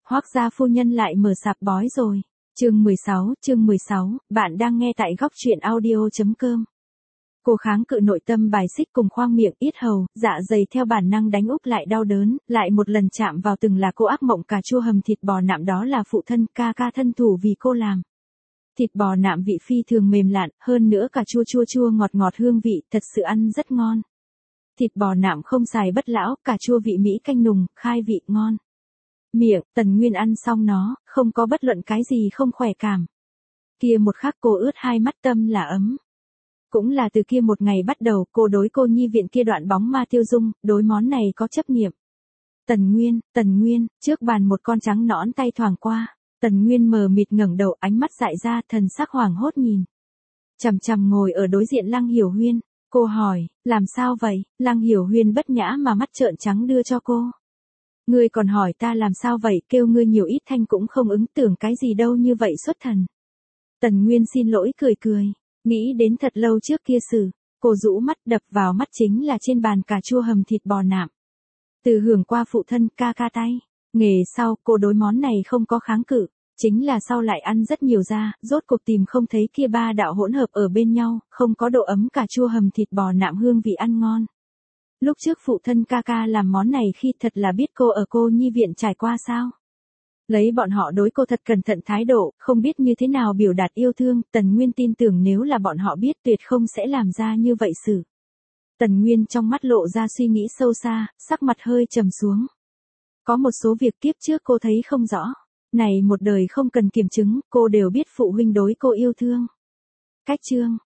Hoác gia phu nhân lại mở sạp bói rồi. Chương 16, bạn đang nghe tại góc truyện audio.com. Cô kháng cự nội tâm bài xích cùng khoang miệng, yết hầu, dạ dày theo bản năng đánh úp lại đau đớn, lại một lần chạm vào từng là cô ác mộng cà chua hầm thịt bò nạm, đó là phụ thân ca ca thân thủ vì cô làm. Thịt bò nạm vị phi thường mềm lạn, hơn nữa cà chua chua chua ngọt ngọt hương vị, thật sự ăn rất ngon. Thịt bò nạm không xài bất lão, cà chua vị Mỹ canh nùng, khai vị ngon. Miệng, Tần Nguyên ăn xong nó, không có bất luận cái gì không khỏe cảm. Kia một khắc cô ướt hai mắt, tâm là ấm. Cũng là từ kia một ngày bắt đầu, cô đối cô nhi viện kia đoạn bóng ma tiêu dung, đối món này có chấp niệm. Tần Nguyên, trước bàn một con trắng nõn tay thoảng qua. Tần Nguyên mờ mịt ngẩng đầu, ánh mắt dại ra, thần sắc hoảng hốt nhìn. Chằm chằm ngồi ở đối diện Lăng Hiểu Huyên. Cô hỏi, làm sao vậy? Lăng Hiểu Huyên bất nhã mà mắt trợn trắng đưa cho cô. Ngươi còn hỏi ta làm sao vậy, kêu ngươi nhiều ít thanh cũng không ứng, tưởng cái gì đâu như vậy xuất thần. Tần Nguyên xin lỗi cười, nghĩ đến thật lâu trước kia sự, cô rũ mắt, đập vào mắt chính là trên bàn cà chua hầm thịt bò nạm. Từ hưởng qua phụ thân ca ca tay, nghề sau cô đối món này không có kháng cự, chính là sau lại ăn rất nhiều ra, rốt cuộc tìm không thấy kia ba đạo hỗn hợp ở bên nhau, không có độ ấm cà chua hầm thịt bò nạm hương vị ăn ngon. Lúc trước phụ thân ca ca làm món này khi thật là biết cô ở cô nhi viện trải qua sao. Lấy bọn họ đối cô thật cẩn thận thái độ, không biết như thế nào biểu đạt yêu thương, Tần Nguyên tin tưởng nếu là bọn họ biết tuyệt không sẽ làm ra như vậy sự. Tần Nguyên trong mắt lộ ra suy nghĩ sâu xa, sắc mặt hơi trầm xuống. Có một số việc kiếp trước cô thấy không rõ. Này một đời không cần kiểm chứng, cô đều biết phụ huynh đối cô yêu thương. Cách chương,